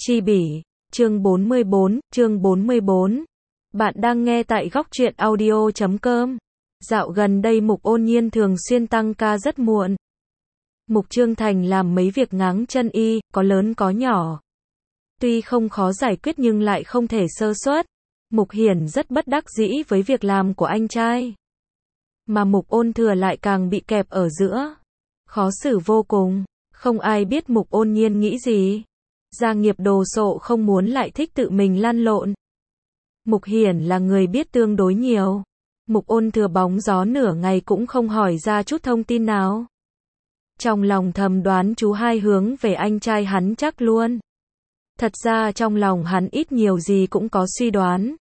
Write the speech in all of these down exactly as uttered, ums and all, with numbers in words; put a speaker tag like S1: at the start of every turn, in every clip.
S1: Chi bỉ, chương bốn mươi bốn, chương bốn mươi bốn. Bạn đang nghe tại góc truyện audio chấm com. Dạo gần đây Mục Ôn Nhiên thường xuyên tăng ca rất muộn. Mục Trương Thành làm mấy việc ngáng chân y, có lớn có nhỏ. Tuy không khó giải quyết nhưng lại không thể sơ suất. Mục Hiển rất bất đắc dĩ với việc làm của anh trai. Mà Mục Ôn Thừa lại càng bị kẹp ở giữa. Khó xử vô cùng, không ai biết Mục Ôn Nhiên nghĩ gì. Gia nghiệp đồ sộ không muốn lại thích tự mình lăn lộn. Mục Hiển là người biết tương đối nhiều. Mục Ôn Thừa bóng gió nửa ngày cũng không hỏi ra chút thông tin nào. Trong lòng thầm đoán chú hai hướng về anh trai hắn chắc luôn. Thật ra trong lòng hắn ít nhiều gì cũng có suy đoán.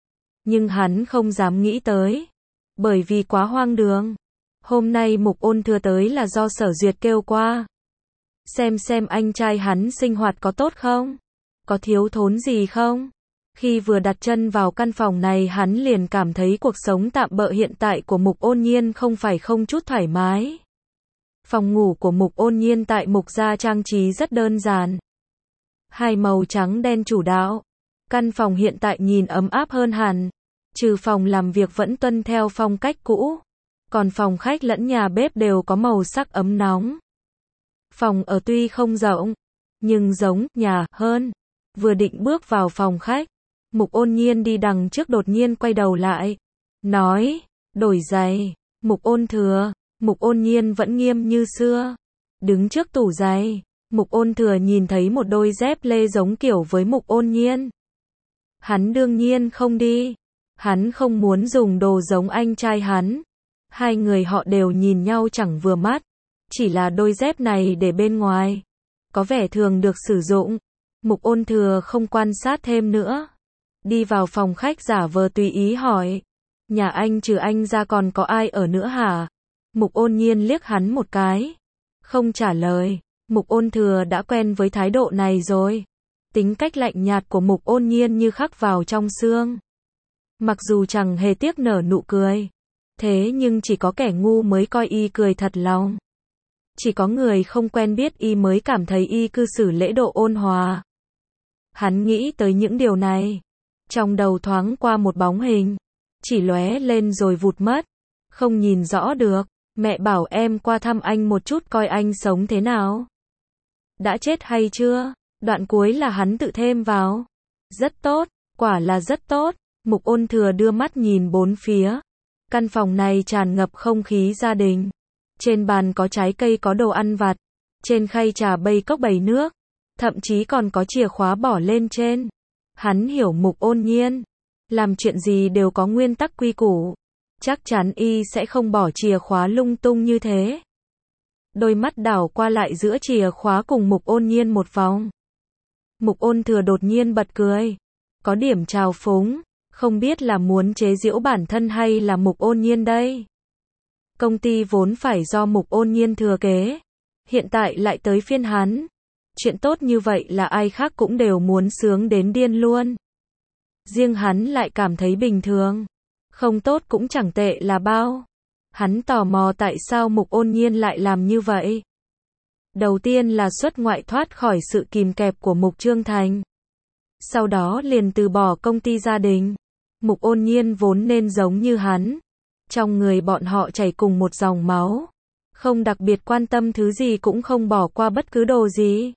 S1: Nhưng hắn không dám nghĩ tới. Bởi vì quá hoang đường. Hôm nay Mục Ôn Thừa tới là do Sở Duyệt kêu qua. Xem xem anh trai hắn sinh hoạt có tốt không? Có thiếu thốn gì không? Khi vừa đặt chân vào căn phòng này hắn liền cảm thấy cuộc sống tạm bợ hiện tại của Mục Ôn Nhiên không phải không chút thoải mái. Phòng ngủ của Mục Ôn Nhiên tại Mục gia trang trí rất đơn giản. Hai màu trắng đen chủ đạo. Căn phòng hiện tại nhìn ấm áp hơn hẳn. Trừ phòng làm việc vẫn tuân theo phong cách cũ. Còn phòng khách lẫn nhà bếp đều có màu sắc ấm nóng. Phòng ở tuy không rộng, nhưng giống nhà hơn. Vừa định bước vào phòng khách, Mục Ôn Nhiên đi đằng trước đột nhiên quay đầu lại. Nói, đổi giày. Mục Ôn Thừa, Mục Ôn Nhiên vẫn nghiêm như xưa. Đứng trước tủ giày, Mục Ôn Thừa nhìn thấy một đôi dép lê giống kiểu với Mục Ôn Nhiên. Hắn đương nhiên không đi. Hắn không muốn dùng đồ giống anh trai hắn. Hai người họ đều nhìn nhau chẳng vừa mắt. Chỉ là đôi dép này để bên ngoài. Có vẻ thường được sử dụng. Mục Ôn Thừa không quan sát thêm nữa. Đi vào phòng khách giả vờ tùy ý hỏi. Nhà anh trừ anh ra còn có ai ở nữa hả? Mục Ôn Nhiên liếc hắn một cái. Không trả lời. Mục Ôn Thừa đã quen với thái độ này rồi. Tính cách lạnh nhạt của Mục Ôn Nhiên như khắc vào trong xương. Mặc dù chẳng hề tiếc nở nụ cười. Thế nhưng chỉ có kẻ ngu mới coi y cười thật lòng. Chỉ có người không quen biết y mới cảm thấy y cư xử lễ độ ôn hòa. Hắn nghĩ tới những điều này. Trong đầu thoáng qua một bóng hình. Chỉ lóe lên rồi vụt mất. Không nhìn rõ được. Mẹ bảo em qua thăm anh một chút coi anh sống thế nào. Đã chết hay chưa? Đoạn cuối là hắn tự thêm vào. Rất tốt, quả là rất tốt. Mục Ôn Thừa đưa mắt nhìn bốn phía. Căn phòng này tràn ngập không khí gia đình. Trên bàn có trái cây có đồ ăn vặt. Trên khay trà bày cốc bày nước. Thậm chí còn có chìa khóa bỏ lên trên. Hắn hiểu Mục Ôn Nhiên. Làm chuyện gì đều có nguyên tắc quy củ. Chắc chắn y sẽ không bỏ chìa khóa lung tung như thế. Đôi mắt đảo qua lại giữa chìa khóa cùng Mục Ôn Nhiên một vòng. Mục Ôn Thừa đột nhiên bật cười. Có điểm trào phúng. Không biết là muốn chế giễu bản thân hay là Mục Ôn Nhiên đây. Công ty vốn phải do Mục Ôn Nhiên thừa kế. Hiện tại lại tới phiên hắn. Chuyện tốt như vậy là ai khác cũng đều muốn sướng đến điên luôn. Riêng hắn lại cảm thấy bình thường. Không tốt cũng chẳng tệ là bao. Hắn tò mò tại sao Mục Ôn Nhiên lại làm như vậy. Đầu tiên là xuất ngoại thoát khỏi sự kìm kẹp của Mục Trương Thành. Sau đó liền từ bỏ công ty gia đình. Mục Ôn Nhiên vốn nên giống như hắn. Trong người bọn họ chảy cùng một dòng máu. Không đặc biệt quan tâm thứ gì cũng không bỏ qua bất cứ đồ gì.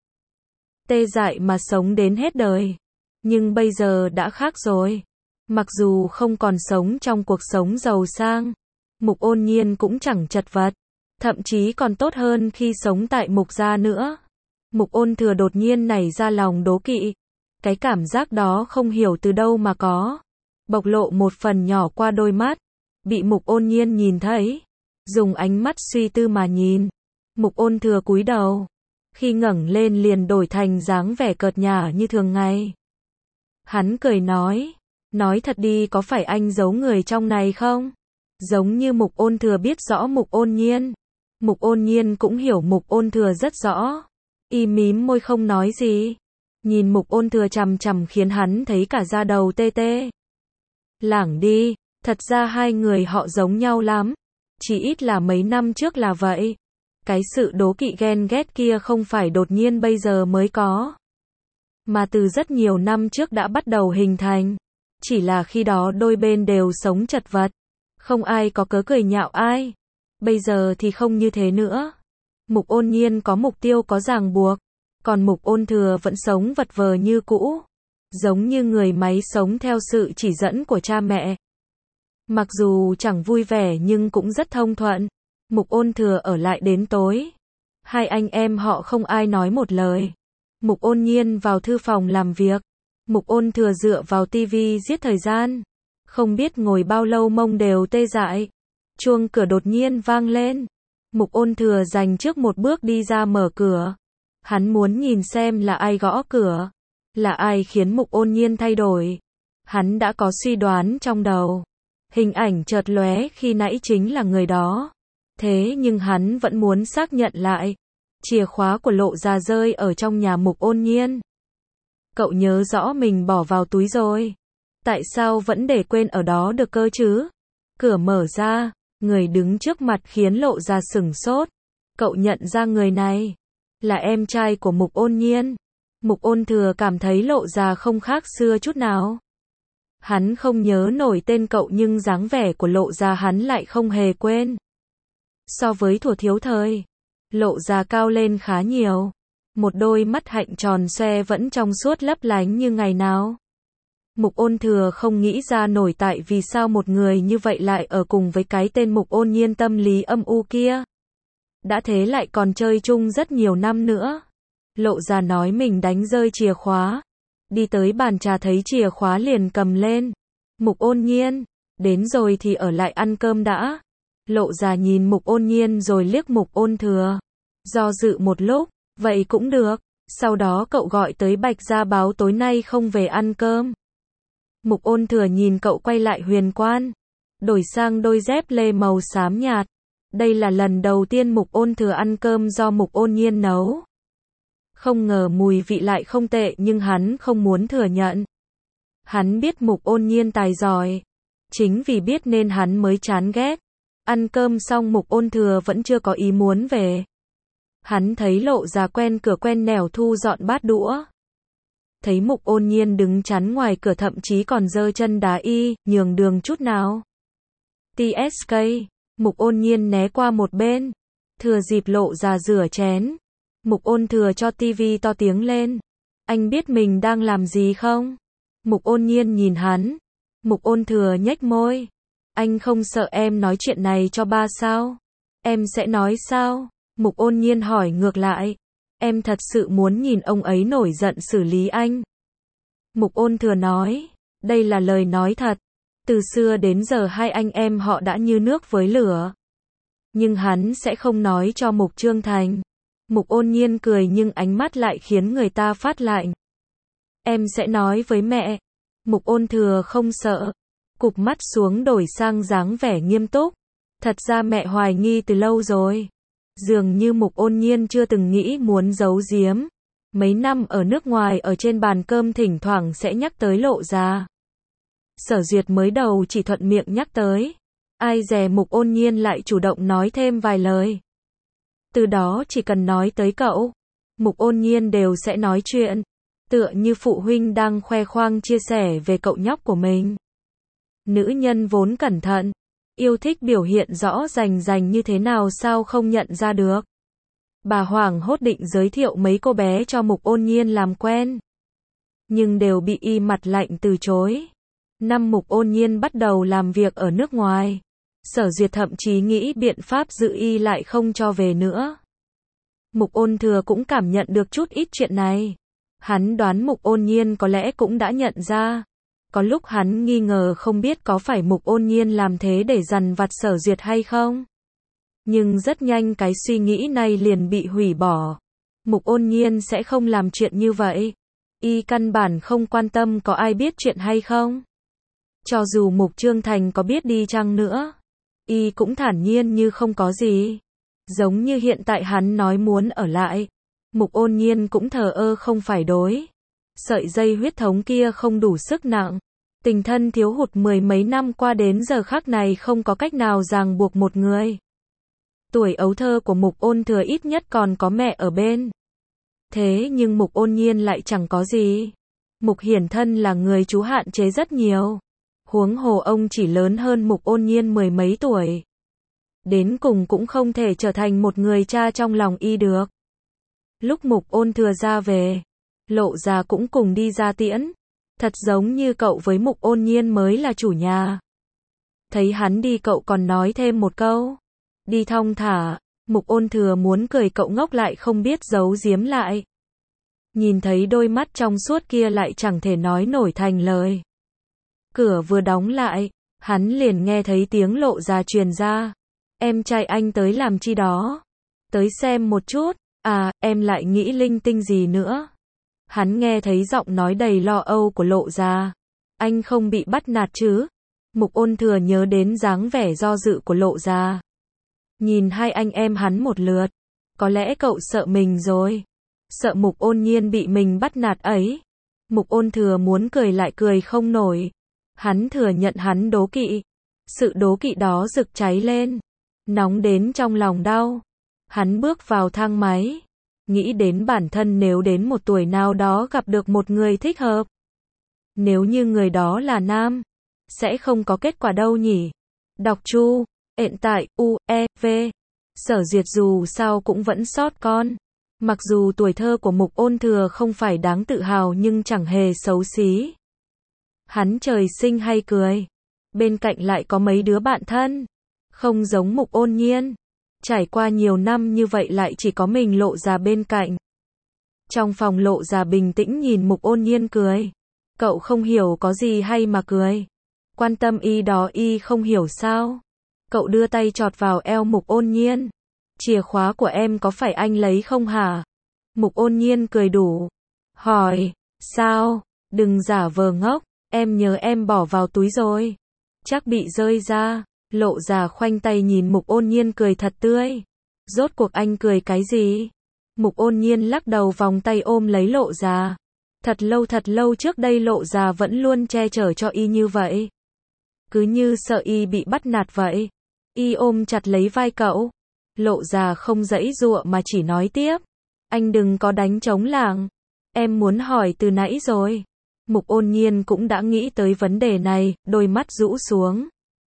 S1: Tê dại mà sống đến hết đời. Nhưng bây giờ đã khác rồi. Mặc dù không còn sống trong cuộc sống giàu sang. Mục Ôn Nhiên cũng chẳng chật vật. Thậm chí còn tốt hơn khi sống tại Mục gia nữa. Mục Ôn Thừa đột nhiên nảy ra lòng đố kỵ. Cái cảm giác đó không hiểu từ đâu mà có. Bộc lộ một phần nhỏ qua đôi mắt. Bị Mục Ôn Nhiên nhìn thấy. Dùng ánh mắt suy tư mà nhìn. Mục Ôn Thừa cúi đầu. Khi ngẩng lên liền đổi thành dáng vẻ cợt nhả như thường ngày. Hắn cười nói. Nói thật đi, có phải anh giấu người trong này không? Giống như Mục Ôn Thừa biết rõ Mục Ôn Nhiên. Mục Ôn Nhiên cũng hiểu Mục Ôn Thừa rất rõ. Y mím môi không nói gì. Nhìn Mục Ôn Thừa chằm chằm khiến hắn thấy cả da đầu tê tê. Lảng đi, thật ra hai người họ giống nhau lắm. Chỉ ít là mấy năm trước là vậy. Cái sự đố kỵ ghen ghét kia không phải đột nhiên bây giờ mới có. mà từ rất nhiều năm trước đã bắt đầu hình thành. Chỉ là khi đó đôi bên đều sống chật vật, không ai có cớ cười nhạo ai. Bây giờ thì không như thế nữa. Mục Ôn Nhiên có mục tiêu có ràng buộc, còn Mục Ôn Thừa vẫn sống vật vờ như cũ, giống như người máy sống theo sự chỉ dẫn của cha mẹ. Mặc dù chẳng vui vẻ nhưng cũng rất thông thuận. Mục Ôn Thừa ở lại đến tối. Hai anh em họ không ai nói một lời. Mục Ôn Nhiên vào thư phòng làm việc. Mục Ôn Thừa dựa vào tivi giết thời gian. Không biết ngồi bao lâu mông đều tê dại. Chuông cửa đột nhiên vang lên. Mục Ôn Thừa dành trước một bước đi ra mở cửa. Hắn muốn nhìn xem là ai gõ cửa. Là ai khiến Mục Ôn Nhiên thay đổi. Hắn đã có suy đoán trong đầu. Hình ảnh chợt lóe khi nãy chính là người đó. Thế nhưng hắn vẫn muốn xác nhận lại. Chìa khóa của Lộ Gia rơi ở trong nhà Mục Ôn Nhiên. Cậu nhớ rõ mình bỏ vào túi rồi. Tại sao vẫn để quên ở đó được cơ chứ? Cửa mở ra, người đứng trước mặt khiến Lộ Gia sửng sốt. Cậu nhận ra người này là em trai của Mục Ôn Nhiên. Mục Ôn Thừa cảm thấy Lộ Gia không khác xưa chút nào. Hắn không nhớ nổi tên cậu nhưng dáng vẻ của Lộ Gia hắn lại không hề quên. So với thuở thiếu thời, Lộ Gia cao lên khá nhiều. Một đôi mắt hạnh tròn xoe vẫn trong suốt lấp lánh như ngày nào. Mục Ôn Thừa không nghĩ ra nổi tại vì sao một người như vậy lại ở cùng với cái tên Mục Ôn Nhiên tâm lý âm u kia. Đã thế lại còn chơi chung rất nhiều năm nữa. Lộ Gia nói mình đánh rơi chìa khóa. Đi tới bàn trà thấy chìa khóa liền cầm lên. Mục Ôn Nhiên, đến rồi thì ở lại ăn cơm đã. Lộ Gia nhìn Mục Ôn Nhiên rồi liếc Mục Ôn Thừa. Do dự một lúc, vậy cũng được. Sau đó cậu gọi tới Bạch Gia báo tối nay không về ăn cơm. Mục Ôn Thừa nhìn cậu quay lại Huyền Quan. Đổi sang đôi dép lê màu xám nhạt. Đây là lần đầu tiên Mục Ôn Thừa ăn cơm do Mục Ôn Nhiên nấu. Không ngờ mùi vị lại không tệ nhưng hắn không muốn thừa nhận. Hắn biết Mục Ôn Nhiên tài giỏi. Chính vì biết nên hắn mới chán ghét. Ăn cơm xong Mục Ôn Thừa vẫn chưa có ý muốn về. Hắn thấy Lộ Gia quen cửa quen nẻo thu dọn bát đũa. Thấy Mục Ôn Nhiên đứng chắn ngoài cửa thậm chí còn giơ chân đá y, nhường đường chút nào. tê ét ca, Mục Ôn Nhiên né qua một bên. Thừa dịp Lộ Gia rửa chén. Mục Ôn Thừa cho tivi to tiếng lên. Anh biết mình đang làm gì không? Mục Ôn Nhiên nhìn hắn. Mục Ôn Thừa nhếch môi. Anh không sợ em nói chuyện này cho ba sao? Em sẽ nói sao? Mục Ôn Nhiên hỏi ngược lại. Em thật sự muốn nhìn ông ấy nổi giận xử lý anh. Mục Ôn Thừa nói. Đây là lời nói thật. Từ xưa đến giờ hai anh em họ đã như nước với lửa. Nhưng hắn sẽ không nói cho Mục Trương Thành. Mục Ôn Nhiên cười nhưng ánh mắt lại khiến người ta phát lạnh. Em sẽ nói với mẹ. Mục Ôn Thừa không sợ. Cụp mắt xuống đổi sang dáng vẻ nghiêm túc. Thật ra mẹ hoài nghi từ lâu rồi. Dường như Mục Ôn Nhiên chưa từng nghĩ muốn giấu giếm. Mấy năm ở nước ngoài ở trên bàn cơm thỉnh thoảng sẽ nhắc tới Lộ Gia. Sở Duyệt mới đầu chỉ thuận miệng nhắc tới. Ai dè Mục Ôn Nhiên lại chủ động nói thêm vài lời. Từ đó chỉ cần nói tới cậu, Mục Ôn Nhiên đều sẽ nói chuyện. Tựa như phụ huynh đang khoe khoang chia sẻ về cậu nhóc của mình. Nữ nhân vốn cẩn thận, yêu thích biểu hiện rõ rành rành như thế nào sao không nhận ra được. Bà hoảng hốt định giới thiệu mấy cô bé cho Mục Ôn Nhiên làm quen. Nhưng đều bị y mặt lạnh từ chối. Năm Mục Ôn Nhiên bắt đầu làm việc ở nước ngoài. Sở Duyệt thậm chí nghĩ biện pháp giữ y lại không cho về nữa. Mục Ôn Thừa cũng cảm nhận được chút ít chuyện này. Hắn đoán Mục Ôn Nhiên có lẽ cũng đã nhận ra. Có lúc hắn nghi ngờ không biết có phải Mục Ôn Nhiên làm thế để dằn vặt Sở Duyệt hay không. Nhưng rất nhanh cái suy nghĩ này liền bị hủy bỏ. Mục Ôn Nhiên sẽ không làm chuyện như vậy. Y căn bản không quan tâm có ai biết chuyện hay không. Cho dù Mục Trương Thành có biết đi chăng nữa, y cũng thản nhiên như không có gì. Giống như hiện tại hắn nói muốn ở lại. Mục Ôn Nhiên cũng thờ ơ không phải đối. Sợi dây huyết thống kia không đủ sức nặng. Tình thân thiếu hụt mười mấy năm qua đến giờ khắc này không có cách nào ràng buộc một người. Tuổi ấu thơ của Mục Ôn Thừa ít nhất còn có mẹ ở bên. Thế nhưng Mục Ôn Nhiên lại chẳng có gì. Mục Hiển Thân là người chú hạn chế rất nhiều. Huống hồ ông chỉ lớn hơn Mục Ôn Nhiên mười mấy tuổi. Đến cùng cũng không thể trở thành một người cha trong lòng y được. Lúc Mục Ôn Thừa ra về, Lộ Già cũng cùng đi ra tiễn. Thật giống như cậu với Mục Ôn Nhiên mới là chủ nhà. Thấy hắn đi cậu còn nói thêm một câu. Đi thong thả. Mục Ôn Thừa muốn cười cậu ngốc lại không biết giấu giếm lại. Nhìn thấy đôi mắt trong suốt kia lại chẳng thể nói nổi thành lời. Cửa vừa đóng lại, hắn liền nghe thấy tiếng Lộ Già truyền ra. Em trai anh tới làm chi đó? Tới xem một chút. À, em lại nghĩ linh tinh gì nữa? Hắn nghe thấy giọng nói đầy lo âu của Lộ Già. Anh không bị bắt nạt chứ? Mục Ôn Thừa nhớ đến dáng vẻ do dự của Lộ Già. Nhìn hai anh em hắn một lượt. Có lẽ cậu sợ mình rồi. Sợ Mục Ôn Nhiên bị mình bắt nạt ấy. Mục Ôn Thừa muốn cười lại cười không nổi. Hắn thừa nhận hắn đố kỵ. Sự đố kỵ đó rực cháy lên. Nóng đến trong lòng đau. Hắn bước vào thang máy. Nghĩ đến bản thân nếu đến một tuổi nào đó gặp được một người thích hợp. Nếu như người đó là nam. Sẽ không có kết quả đâu nhỉ. Đọc Chu. Hiện tại, U, E, V. Sở Duyệt dù sao cũng vẫn sót con. Mặc dù tuổi thơ của Mục Ôn Thừa không phải đáng tự hào nhưng chẳng hề xấu xí. Hắn trời sinh hay cười. Bên cạnh lại có mấy đứa bạn thân. Không giống Mục Ôn Nhiên. Trải qua nhiều năm như vậy lại chỉ có mình Lộ Già bên cạnh. Trong phòng Lộ Già bình tĩnh nhìn Mục Ôn Nhiên cười. Cậu không hiểu có gì hay mà cười. Quan tâm y đó y không hiểu sao. Cậu đưa tay chọt vào eo Mục Ôn Nhiên. Chìa khóa của em có phải anh lấy không hả? Mục Ôn Nhiên cười đủ. Hỏi, sao? Đừng giả vờ ngốc, em nhớ em bỏ vào túi rồi. Chắc bị rơi ra. Lộ Già khoanh tay nhìn Mục Ôn Nhiên cười thật tươi. Rốt cuộc anh cười cái gì? Mục Ôn Nhiên lắc đầu vòng tay ôm lấy Lộ Già. Thật lâu thật lâu trước đây Lộ Già vẫn luôn che chở cho y như vậy. Cứ như sợ y bị bắt nạt vậy. Y ôm chặt lấy vai cậu. Lộ Già không giãy giụa mà chỉ nói tiếp. Anh đừng có đánh trống lảng. Em muốn hỏi từ nãy rồi. Mục Ôn Nhiên cũng đã nghĩ tới vấn đề này, đôi mắt rũ xuống.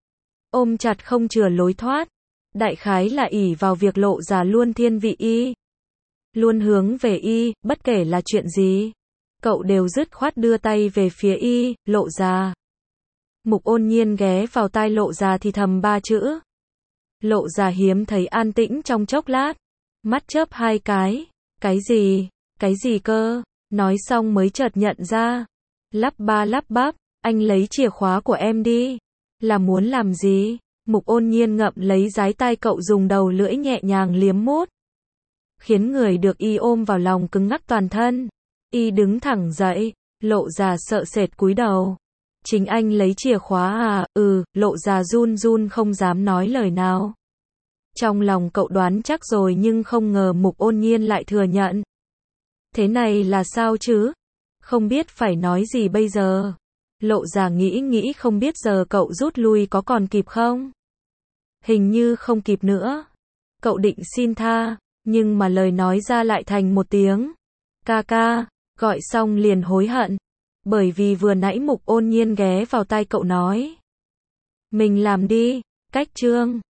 S1: Ôm chặt không chừa lối thoát. Đại khái là ỷ vào việc Lộ Già luôn thiên vị y. Luôn hướng về y, bất kể là chuyện gì. Cậu đều dứt khoát đưa tay về phía y, Lộ Già. Mục Ôn Nhiên ghé vào tai Lộ Già thì thầm ba chữ. Lộ Già hiếm thấy an tĩnh trong chốc lát. Mắt chớp hai cái. Cái gì? Cái gì cơ? Nói xong mới chợt nhận ra. Lắp ba lắp bắp. Anh lấy chìa khóa của em đi. Là muốn làm gì? Mục Ôn Nhiên ngậm lấy dái tai cậu dùng đầu lưỡi nhẹ nhàng liếm mút. Khiến người được y ôm vào lòng cứng ngắc toàn thân. Y đứng thẳng dậy. Lộ Già sợ sệt cúi đầu. Chính anh lấy chìa khóa à? Ừ, Lộ Già run run không dám nói lời nào. Trong lòng cậu đoán chắc rồi nhưng không ngờ Mục Ôn Nhiên lại thừa nhận. Thế này là sao chứ? Không biết phải nói gì bây giờ. Lộ Già nghĩ nghĩ không biết giờ cậu rút lui có còn kịp không? Hình như không kịp nữa. Cậu định xin tha, nhưng mà lời nói ra lại thành một tiếng. Ca ca, gọi xong liền hối hận. Bởi vì vừa nãy Mục Ôn Nhiên ghé vào tai cậu nói. Mình làm đi, cách chương.